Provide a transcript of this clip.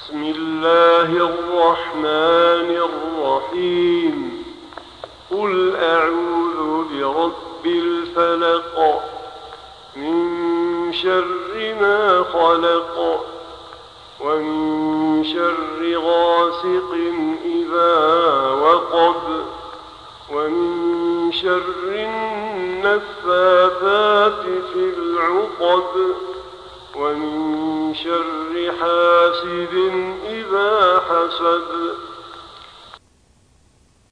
بسم الله الرحمن الرحيم. قل أعوذ برب الفلق من شر ما خلق ومن شر غاسق إذا وقب ومن شر النفاثات في العقد ومن شر حاسد إذا حسد.